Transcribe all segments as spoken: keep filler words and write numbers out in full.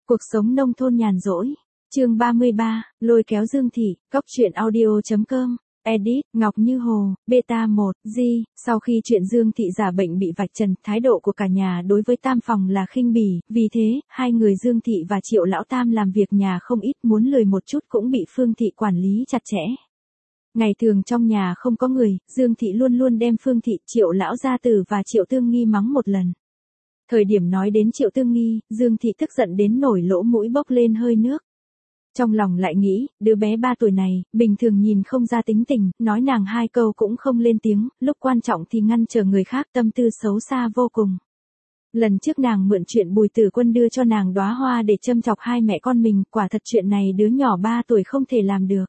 Cuộc sống nông thôn nhàn rỗi. Chương ba mươi ba, lôi kéo Dương Thị, Cóc truyện audio chấm com. Edit, Ngọc Như Hồ, Beta một, G. Sau khi chuyện Dương Thị giả bệnh bị vạch trần, thái độ của cả nhà đối với Tam phòng là khinh bỉ, vì thế, hai người Dương Thị và Triệu Lão Tam làm việc nhà không ít, muốn lười một chút cũng bị Phương Thị quản lý chặt chẽ. Ngày thường trong nhà không có người, Dương Thị luôn luôn đem Phương Thị, Triệu Lão Gia Tử và Triệu Tương Nghi mắng một lần. Thời điểm nói đến Triệu Tương Nghi, Dương Thị tức giận đến nổi lỗ mũi bốc lên hơi nước. Trong lòng lại nghĩ, đứa bé ba tuổi này, bình thường nhìn không ra tính tình, nói nàng hai câu cũng không lên tiếng, lúc quan trọng thì ngăn trở người khác, tâm tư xấu xa vô cùng. Lần trước nàng mượn chuyện Bùi Tử Quân đưa cho nàng đóa hoa để châm chọc hai mẹ con mình, quả thật chuyện này đứa nhỏ ba tuổi không thể làm được.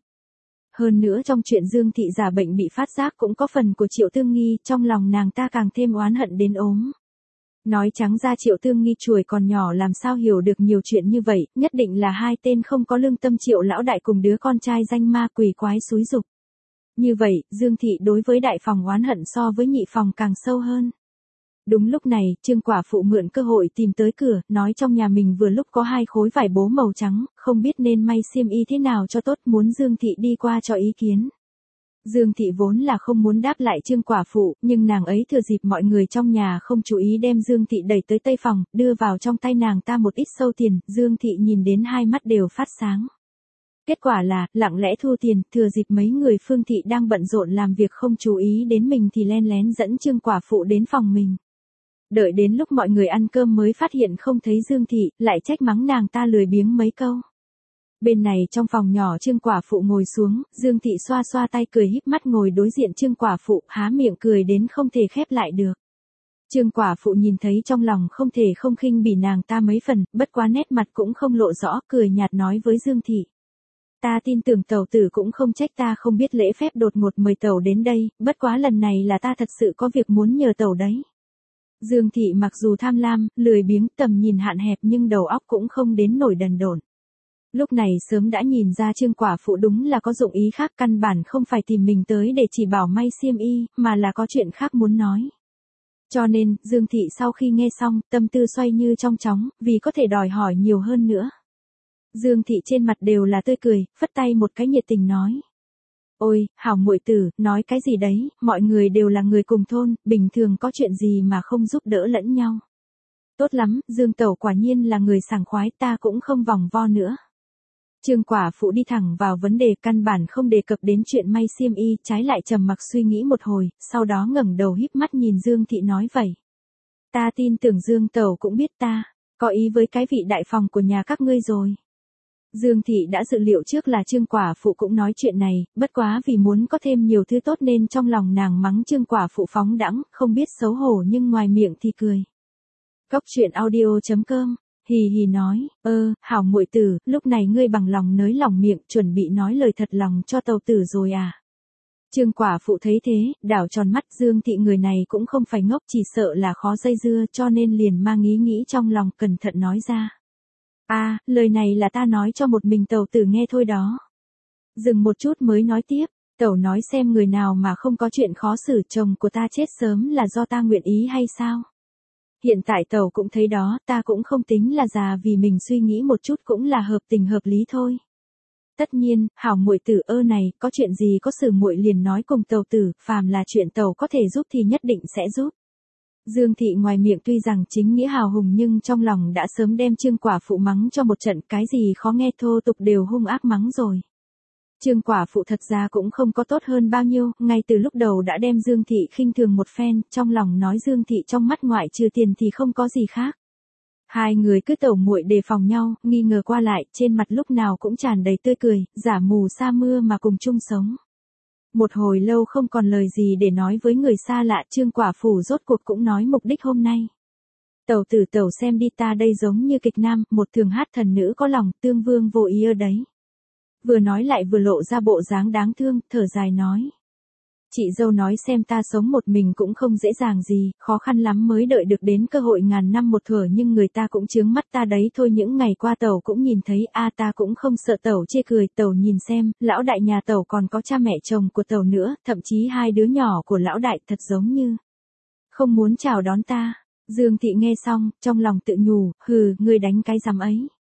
Hơn nữa trong chuyện Dương Thị giả bệnh bị phát giác cũng có phần của Triệu Tương Nghi, trong lòng nàng ta càng thêm oán hận đến ốm. Nói trắng ra Triệu Tương Nghi chuồi còn nhỏ làm sao hiểu được nhiều chuyện như vậy, nhất định là hai tên không có lương tâm Triệu Lão Đại cùng đứa con trai danh ma quỷ quái xúi giục. Như vậy, Dương Thị đối với đại phòng oán hận so với nhị phòng càng sâu hơn. Đúng lúc này, Trương quả phụ mượn cơ hội tìm tới cửa, nói trong nhà mình vừa lúc có hai khối vải bố màu trắng, không biết nên may xiêm y thế nào cho tốt, muốn Dương Thị đi qua cho ý kiến. Dương Thị vốn là không muốn đáp lại Trương quả phụ, nhưng nàng ấy thừa dịp mọi người trong nhà không chú ý đem Dương Thị đẩy tới tây phòng, đưa vào trong tay nàng ta một ít sâu tiền, Dương Thị nhìn đến hai mắt đều phát sáng. Kết quả là, lặng lẽ thu tiền, thừa dịp mấy người Phương Thị đang bận rộn làm việc không chú ý đến mình thì len lén dẫn Trương quả phụ đến phòng mình. Đợi đến lúc mọi người ăn cơm mới phát hiện không thấy Dương Thị, lại trách mắng nàng ta lười biếng mấy câu. Bên này trong phòng nhỏ Trương quả phụ ngồi xuống, Dương Thị xoa xoa tay cười híp mắt ngồi đối diện Trương quả phụ, há miệng cười đến không thể khép lại được. Trương quả phụ nhìn thấy trong lòng không thể không khinh bỉ nàng ta mấy phần, bất quá nét mặt cũng không lộ rõ, cười nhạt nói với Dương Thị. Ta tin tưởng tẩu tử cũng không trách ta không biết lễ phép đột ngột mời tẩu đến đây, bất quá lần này là ta thật sự có việc muốn nhờ tẩu đấy. Dương Thị mặc dù tham lam, lười biếng, tầm nhìn hạn hẹp nhưng đầu óc cũng không đến nổi đần độn. Lúc này sớm đã nhìn ra Trương quả phụ đúng là có dụng ý khác, căn bản không phải tìm mình tới để chỉ bảo may xiêm y, mà là có chuyện khác muốn nói. Cho nên, Dương Thị sau khi nghe xong, tâm tư xoay như trong chóng, vì có thể đòi hỏi nhiều hơn nữa. Dương Thị trên mặt đều là tươi cười, phất tay một cái nhiệt tình nói. Ôi, hảo muội tử, nói cái gì đấy, mọi người đều là người cùng thôn, bình thường có chuyện gì mà không giúp đỡ lẫn nhau. Tốt lắm, Dương tẩu quả nhiên là người sảng khoái, ta cũng không vòng vo nữa. Trương quả phụ đi thẳng vào vấn đề, căn bản không đề cập đến chuyện may xiêm y, trái lại trầm mặc suy nghĩ một hồi, sau đó ngẩng đầu híp mắt nhìn Dương Thị nói vậy. Ta tin tưởng Dương tẩu cũng biết ta, có ý với cái vị đại phòng của nhà các ngươi rồi. Dương Thị đã dự liệu trước là Trương quả phụ cũng nói chuyện này, bất quá vì muốn có thêm nhiều thứ tốt nên trong lòng nàng mắng Trương quả phụ phóng đãng, không biết xấu hổ nhưng ngoài miệng thì cười. Cóc truyện audio chấm com. Hì hì nói, ơ, hảo muội tử, lúc này ngươi bằng lòng nới lòng miệng, chuẩn bị nói lời thật lòng cho tàu tử rồi à. Trương quả phụ thấy thế, đảo tròn mắt, Dương Thị người này cũng không phải ngốc, chỉ sợ là khó dây dưa, cho nên liền mang ý nghĩ trong lòng cẩn thận nói ra. À, lời này là ta nói cho một mình tàu tử nghe thôi đó. Dừng một chút mới nói tiếp, tẩu nói xem người nào mà không có chuyện khó xử, chồng của ta chết sớm là do ta nguyện ý hay sao? Hiện tại tẩu cũng thấy đó, ta cũng không tính là già, vì mình suy nghĩ một chút cũng là hợp tình hợp lý thôi. Tất nhiên, hảo muội tử ơ này, có chuyện gì có sự muội liền nói cùng tẩu tử, phàm là chuyện tẩu có thể giúp thì nhất định sẽ giúp. Dương Thị ngoài miệng tuy rằng chính nghĩa hào hùng nhưng trong lòng đã sớm đem Trương quả phụ mắng cho một trận, cái gì khó nghe thô tục đều hung ác mắng rồi. Trương quả phụ thật ra cũng không có tốt hơn bao nhiêu, ngay từ lúc đầu đã đem Dương Thị khinh thường một phen, trong lòng nói Dương Thị trong mắt ngoại trừ tiền thì không có gì khác. Hai người cứ tẩu muội đề phòng nhau, nghi ngờ qua lại, trên mặt lúc nào cũng tràn đầy tươi cười, giả mù sa mưa mà cùng chung sống. Một hồi lâu không còn lời gì để nói với người xa lạ, Trương quả phụ rốt cuộc cũng nói mục đích hôm nay. Tẩu tử tẩu xem đi, ta đây giống như kịch nam, một thường hát thần nữ có lòng, tương vương vô ý ở đấy. Vừa nói lại vừa lộ ra bộ dáng đáng thương, thở dài nói. Chị dâu nói xem ta sống một mình cũng không dễ dàng gì, khó khăn lắm mới đợi được đến cơ hội ngàn năm một thuở, nhưng người ta cũng chướng mắt ta đấy thôi. Những ngày qua tẩu cũng nhìn thấy, a ta cũng không sợ tẩu chê cười, tẩu nhìn xem, lão đại nhà tẩu còn có cha mẹ chồng của tẩu nữa, thậm chí hai đứa nhỏ của lão đại thật giống như không muốn chào đón ta. Dương Thị nghe xong, trong lòng tự nhủ, hừ, ngươi đánh cái rắm ấy.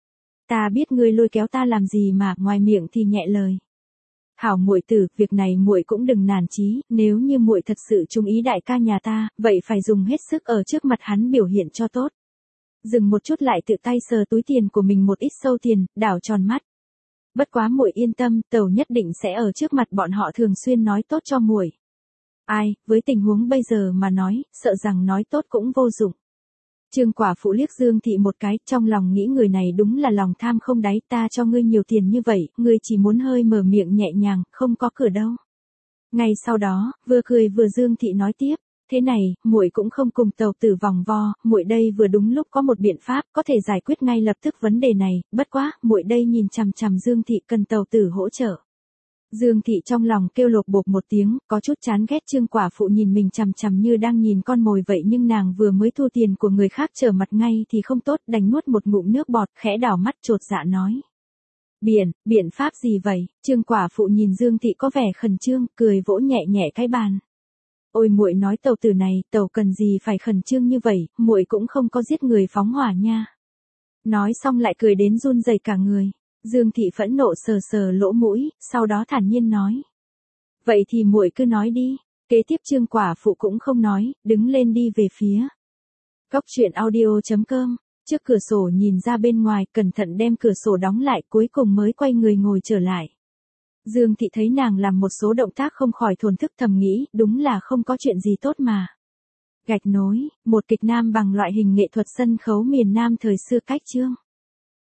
Ta biết ngươi lôi kéo ta làm gì mà, ngoài miệng thì nhẹ lời. Hảo muội tử, việc này muội cũng đừng nản chí, nếu như muội thật sự trung ý đại ca nhà ta, vậy phải dùng hết sức ở trước mặt hắn biểu hiện cho tốt. Dừng một chút lại tự tay sờ túi tiền của mình một ít sâu tiền, đảo tròn mắt. Bất quá muội yên tâm, tẩu nhất định sẽ ở trước mặt bọn họ thường xuyên nói tốt cho muội. Ai, với tình huống bây giờ mà nói, sợ rằng nói tốt cũng vô dụng. Trương quả phụ liếc Dương Thị một cái, trong lòng nghĩ người này đúng là lòng tham không đáy, ta cho ngươi nhiều tiền như vậy, ngươi chỉ muốn hơi mở miệng nhẹ nhàng, không có cửa đâu. Ngay sau đó, vừa cười vừa Dương Thị nói tiếp, thế này, muội cũng không cùng tẩu tử vòng vo, muội đây vừa đúng lúc có một biện pháp có thể giải quyết ngay lập tức vấn đề này, bất quá, muội đây nhìn chằm chằm Dương Thị cần tẩu tử hỗ trợ. Dương Thị trong lòng kêu lột bột một tiếng, có chút chán ghét Trương quả phụ nhìn mình chằm chằm như đang nhìn con mồi vậy, nhưng nàng vừa mới thu tiền của người khác trở mặt ngay thì không tốt, đành nuốt một ngụm nước bọt, khẽ đảo mắt chột dạ nói. Biện, biện pháp gì vậy? Trương quả phụ nhìn Dương Thị có vẻ khẩn trương, cười vỗ nhẹ nhẹ cái bàn. Ôi muội nói tẩu tử này, tẩu cần gì phải khẩn trương như vậy, muội cũng không có giết người phóng hỏa nha. Nói xong lại cười đến run rẩy cả người. Dương Thị phẫn nộ sờ sờ lỗ mũi, sau đó thản nhiên nói. Vậy thì muội cứ nói đi. Kế tiếp Trương quả phụ cũng không nói, đứng lên đi về phía Cốc truyện audio chấm com. Trước cửa sổ nhìn ra bên ngoài, cẩn thận đem cửa sổ đóng lại, cuối cùng mới quay người ngồi trở lại. Dương Thị thấy nàng làm một số động tác không khỏi thổn thức, thầm nghĩ, đúng là không có chuyện gì tốt mà. Gạch nối, một kịch nam bằng loại hình nghệ thuật sân khấu miền Nam thời xưa cách chương.